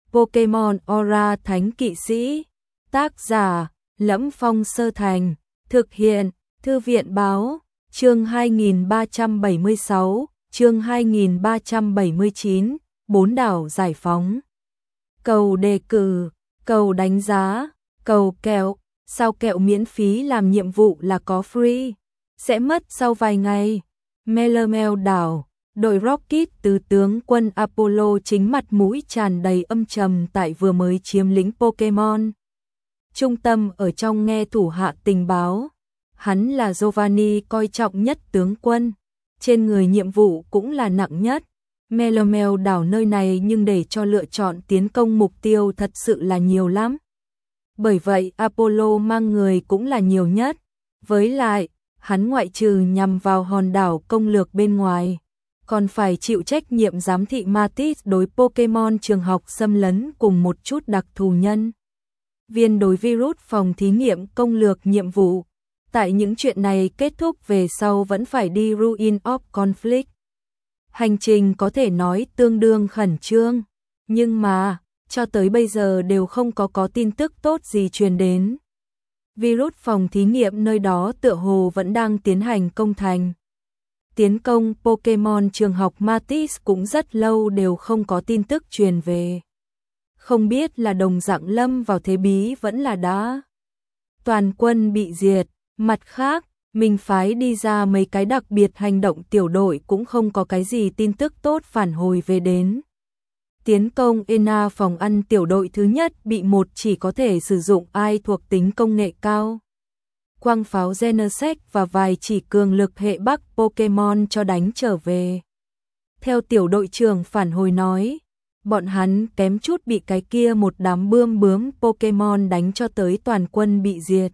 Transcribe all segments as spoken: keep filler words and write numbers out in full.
Pokemon Aura Thánh Kỵ Sĩ. Tác giả: Lẫm Phong Sơ Thành. Thực hiện: Thư viện Báo. Chương hai nghìn ba trăm bảy mươi sáu, chương hai nghìn ba trăm bảy mươi chín, bốn đảo giải phóng. Cầu đề cử, cầu đánh giá, cầu kẹo, sao kẹo miễn phí làm nhiệm vụ là có free, sẽ mất sau vài ngày. Melemel đảo, đội Rocket từ tướng quân Apollo chính mặt mũi tràn đầy âm trầm tại vừa mới chiếm lĩnh Pokemon trung tâm ở trong nghe thủ hạ tình báo. Hắn là Giovanni coi trọng nhất tướng quân, trên người nhiệm vụ cũng là nặng nhất. Melemel đảo nơi này nhưng để cho lựa chọn tiến công mục tiêu thật sự là nhiều lắm. Bởi vậy Apollo mang người cũng là nhiều nhất. Với lại, hắn ngoại trừ nhằm vào hòn đảo công lược bên ngoài, còn phải chịu trách nhiệm giám thị Mantis đối Pokemon trường học xâm lấn cùng một chút đặc thù nhân viên đối virus phòng thí nghiệm công lược nhiệm vụ. Tại những chuyện này kết thúc về sau vẫn phải đi Ruin of Conflict. Hành trình có thể nói tương đương khẩn trương, nhưng mà, cho tới bây giờ đều không có có tin tức tốt gì truyền đến. Virus phòng thí nghiệm nơi đó tựa hồ vẫn đang tiến hành công thành. Tiến công Pokemon trường học Mantis cũng rất lâu đều không có tin tức truyền về. Không biết là đồng dạng lâm vào thế bí vẫn là đã toàn quân bị diệt. Mặt khác, mình phái đi ra mấy cái đặc biệt hành động tiểu đội cũng không có cái gì tin tức tốt phản hồi về đến. Tiến công Ena phòng ăn tiểu đội thứ nhất bị một chỉ có thể sử dụng ai thuộc tính công nghệ cao. Quang pháo Genesect và vài chỉ cường lực hệ Bắc Pokemon cho đánh trở về. Theo tiểu đội trưởng phản hồi nói, bọn hắn kém chút bị cái kia một đám bươm bướm Pokemon đánh cho tới toàn quân bị diệt.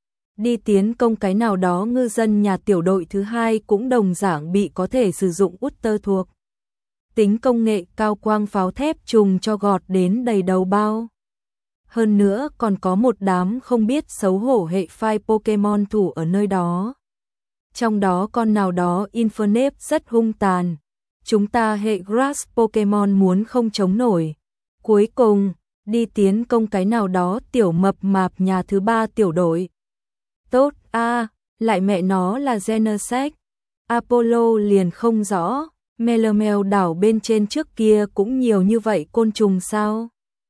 Đi tiến công cái nào đó ngư dân nhà tiểu đội thứ hai cũng đồng dạng bị có thể sử dụng Utter thuộc tính công nghệ cao quang pháo thép trùng cho gọt đến đầy đầu bao. Hơn nữa còn có một đám không biết xấu hổ hệ phai Pokemon thủ ở nơi đó. Trong đó con nào đó Infernape rất hung tàn. Chúng ta hệ Grass Pokemon muốn không chống nổi. Cuối cùng, đi tiến công cái nào đó tiểu mập mạp nhà thứ ba tiểu đội. Tốt a, à, lại mẹ nó là Genesect. Apollo liền không rõ, Melemel đảo bên trên trước kia cũng nhiều như vậy côn trùng sao?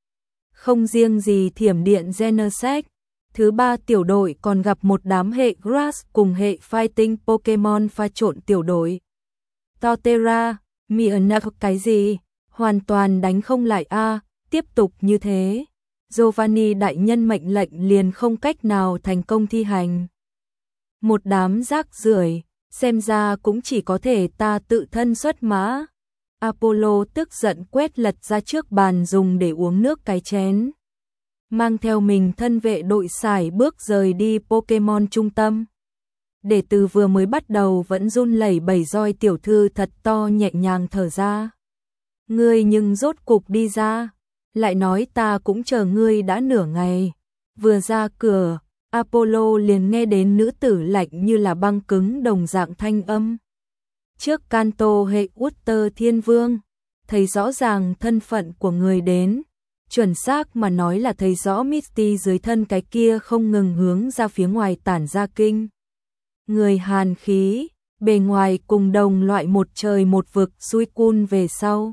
Không riêng gì thiểm điện Genesect, thứ ba tiểu đội còn gặp một đám hệ Grass cùng hệ Fighting Pokemon pha trộn tiểu đội. Torterra, Mianak cái gì? Hoàn toàn đánh không lại a, à, tiếp tục như thế. Giovanni đại nhân mệnh lệnh liền không cách nào thành công thi hành. Một đám rác rưởi, xem ra cũng chỉ có thể ta tự thân xuất mã. Apollo tức giận quét lật ra trước bàn dùng để uống nước cái chén. Mang theo mình thân vệ đội sải bước rời đi Pokemon trung tâm. Để từ vừa mới bắt đầu vẫn run lẩy bẩy roi tiểu thư thật to nhẹ nhàng thở ra. Ngươi nhưng rốt cục đi ra. Lại nói ta cũng chờ ngươi đã nửa ngày. Vừa ra cửa, Apollo liền nghe đến nữ tử lạnh như là băng cứng đồng dạng thanh âm. Trước Kanto hệ Utter Thiên Vương, thấy rõ ràng thân phận của người đến. Chuẩn xác mà nói là thấy rõ Misty dưới thân cái kia không ngừng hướng ra phía ngoài tản ra kinh. Người hàn khí, bề ngoài cùng đồng loại một trời một vực Suicune về sau.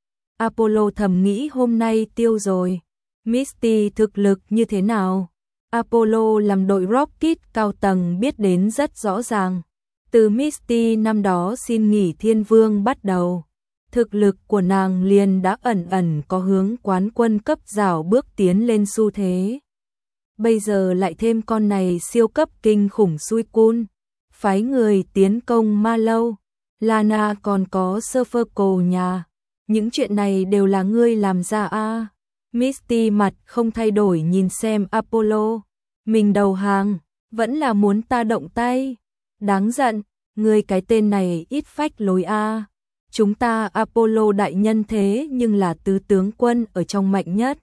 Apollo thầm nghĩ hôm nay tiêu rồi. Misty thực lực như thế nào? Apollo làm đội Rocket cao tầng biết đến rất rõ ràng. Từ Misty năm đó xin nghỉ Thiên Vương bắt đầu, thực lực của nàng liền đã ẩn ẩn có hướng quán quân cấp rào bước tiến lên xu thế. Bây giờ lại thêm con này siêu cấp kinh khủng Suicune, phái người tiến công Ma Lâu, Lana còn có Surferco nhà. Những chuyện này đều là ngươi làm ra a. À. Misty mặt không thay đổi nhìn xem Apollo. Mình đầu hàng, vẫn là muốn ta động tay. Đáng giận, ngươi cái tên này ít phách lối a. À. Chúng ta Apollo đại nhân thế nhưng là tứ tướng quân ở trong mạnh nhất.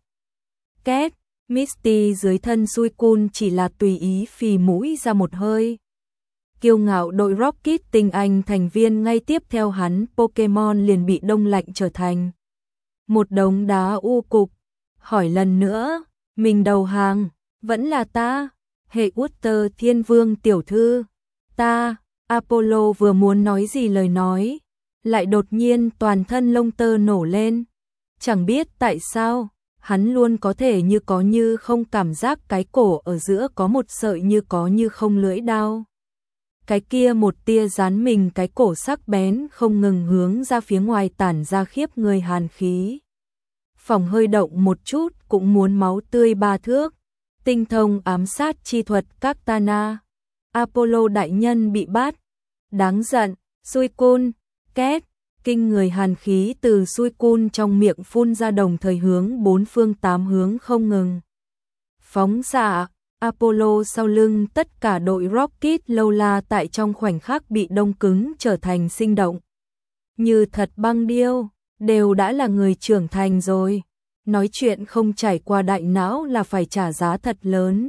Két, Misty dưới thân Suicune chỉ là tùy ý phì mũi ra một hơi. Kiêu ngạo đội Rocket tinh anh thành viên ngay tiếp theo hắn Pokemon liền bị đông lạnh trở thành một đống đá u cục. hỏi lần nữa, mình đầu hàng, vẫn là ta, hệ Uther Thiên Vương tiểu thư, ta, Apollo vừa muốn nói gì lời nói, lại đột nhiên toàn thân lông tơ nổ lên, chẳng biết tại sao, hắn luôn có thể như có như không cảm giác cái cổ ở giữa có một sợi như có như không lưỡi đao. Cái kia một tia dán mình cái cổ sắc bén không ngừng hướng ra phía ngoài tản ra khiếp người hàn khí. Phòng hơi động một chút cũng muốn máu tươi ba thước. Tinh thông ám sát chi thuật Katana. Apollo đại nhân bị bắt. Đáng giận, Suicune, két, kinh người hàn khí từ Suicune trong miệng phun ra đồng thời hướng bốn phương tám hướng không ngừng. Phóng xạ, Apollo sau lưng tất cả đội Rocket Lola tại trong khoảnh khắc bị đông cứng trở thành sinh động. Như thật băng điêu, đều đã là người trưởng thành rồi. Nói chuyện không trải qua đại não là phải trả giá thật lớn.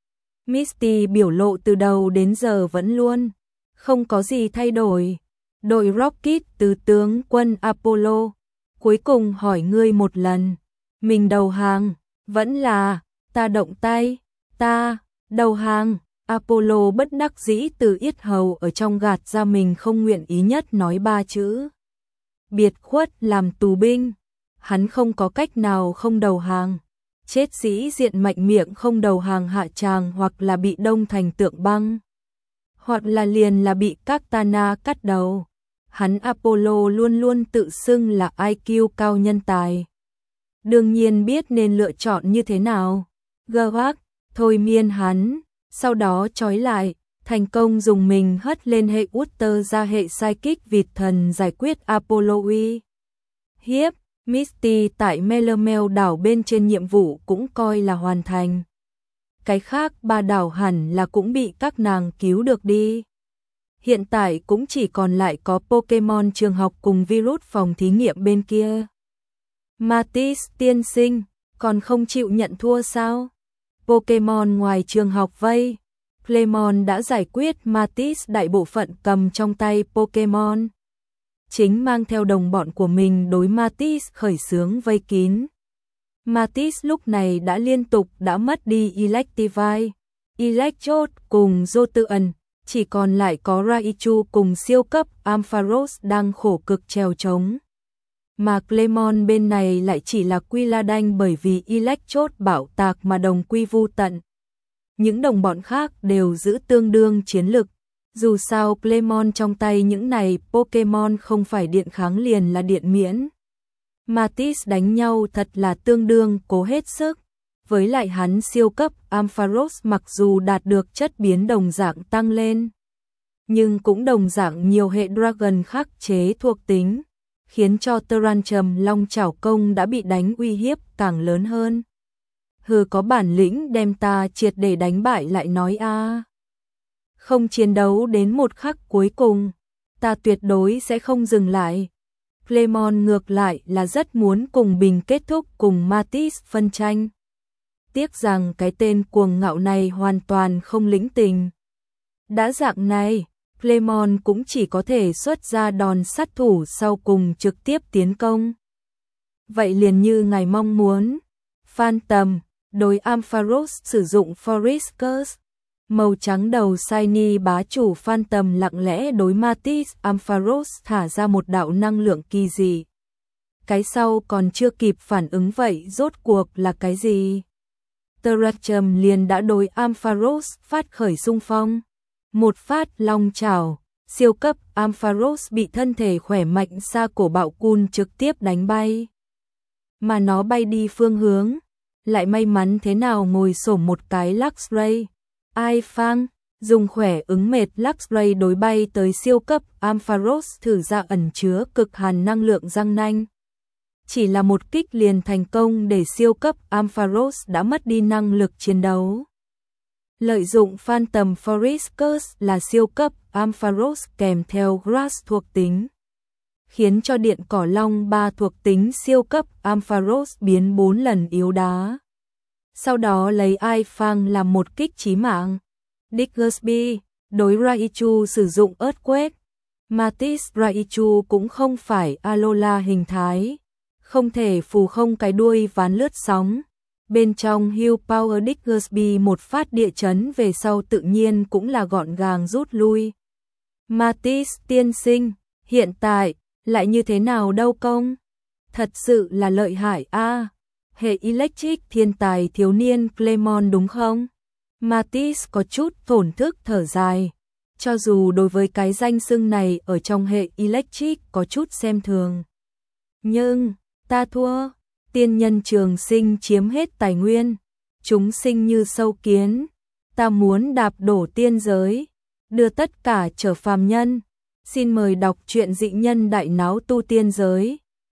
Misty biểu lộ từ đầu đến giờ vẫn luôn, không có gì thay đổi. Đội Rocket từ tướng quân Apollo, cuối cùng hỏi ngươi một lần, mình đầu hàng, vẫn là, ta động tay, ta, đầu hàng. Apollo bất đắc dĩ từ yết hầu ở trong gạt ra mình không nguyện ý nhất nói ba chữ. Biệt khuất làm tù binh, hắn không có cách nào không đầu hàng. Chết dĩ diện mạnh miệng không đầu hàng hạ tràng hoặc là bị đông thành tượng băng, hoặc là liền là bị Katana cắt đầu. Hắn Apollo luôn luôn tự xưng là i kiu cao nhân tài. Đương nhiên biết nên lựa chọn như thế nào. Gawak thôi miên hắn, sau đó trói lại, thành công dùng mình hất lên hệ Uther ra hệ Psychic vịt thần giải quyết Apollo uy hiếp. Misty tại Melamel đảo bên trên nhiệm vụ cũng coi là hoàn thành. Cái khác ba đảo hẳn là cũng bị các nàng cứu được đi. Hiện tại cũng chỉ còn lại có Pokemon trường học cùng virus phòng thí nghiệm bên kia. Matisse tiên sinh, còn không chịu nhận thua sao? Pokemon ngoài trường học vây. Clemon đã giải quyết Matisse đại bộ phận cầm trong tay Pokemon. Chính mang theo đồng bọn của mình đối Matisse khởi xướng vây kín. Matisse lúc này đã liên tục đã mất đi Electivire, Electrode cùng Jolteon, chỉ còn lại có Raichu cùng siêu cấp Ampharos đang khổ cực trèo trống. Mà Clemon bên này lại chỉ là Quilladin bởi vì Electrode bạo tạc mà đồng quy vu tận. Những đồng bọn khác đều giữ tương đương chiến lực. Dù sao Clemon trong tay những này Pokemon không phải điện kháng liền là điện miễn. Matisse đánh nhau thật là tương đương cố hết sức. Với lại hắn siêu cấp Ampharos mặc dù đạt được chất biến đồng dạng tăng lên, nhưng cũng đồng dạng nhiều hệ Dragon khắc chế thuộc tính, khiến cho Tyrantrum Long Chảo Công đã bị đánh uy hiếp càng lớn hơn. Hừ, có bản lĩnh đem ta triệt để đánh bại lại nói a. À. Không chiến đấu đến một khắc cuối cùng, ta tuyệt đối sẽ không dừng lại. Clemon ngược lại là rất muốn cùng Bình kết thúc cùng Matisse phân tranh. Tiếc rằng cái tên cuồng ngạo này hoàn toàn không lĩnh tình. Đã dạng này, Clemon cũng chỉ có thể xuất ra đòn sát thủ sau cùng trực tiếp tiến công. Vậy liền như ngài mong muốn, Phantom đối Ampharos sử dụng Forest Curse. Màu trắng đầu Shiny bá chủ Phantom lặng lẽ đối Matisse Ampharos thả ra một đạo năng lượng kỳ dị. Cái sau còn chưa kịp phản ứng vậy rốt cuộc là cái gì? Tyrantrum liền đã đối Ampharos phát khởi xung phong. Một phát long chảo, siêu cấp Ampharos bị thân thể khỏe mạnh xa cổ bạo cun trực tiếp đánh bay. Mà nó bay đi phương hướng, lại may mắn thế nào ngồi xổm một cái Luxray. Ai Phang dùng khỏe ứng mệt Luxray đối bay tới siêu cấp Ampharos thử ra ẩn chứa cực hàn năng lượng răng nanh. Chỉ là một kích liền thành công để siêu cấp Ampharos đã mất đi năng lực chiến đấu. Lợi dụng Phantom Forest Curse là siêu cấp Ampharos kèm theo Grass thuộc tính, khiến cho điện cỏ long ba thuộc tính siêu cấp Ampharos biến bốn lần yếu đá. Sau đó lấy Ai Phang làm một kích chí mạng. Diggersby đối Raichu sử dụng Earthquake. Matisse Raichu cũng không phải Alola hình thái, không thể phù không cái đuôi ván lướt sóng. Bên trong Hill Power Diggersby một phát địa chấn về sau tự nhiên cũng là gọn gàng rút lui. Matisse tiên sinh, hiện tại, lại như thế nào đâu công? Thật sự là lợi hại a à. Hệ Electric thiên tài thiếu niên Clement đúng không? Matisse có chút thổn thức thở dài. Cho dù đối với cái danh xưng này ở trong hệ Electric có chút xem thường. Nhưng, ta thua, tiên nhân trường sinh chiếm hết tài nguyên, chúng sinh như sâu kiến, ta muốn đạp đổ tiên giới, đưa tất cả trở phàm nhân. Xin mời đọc truyện Dị Nhân Đại Náo Tu Tiên Giới.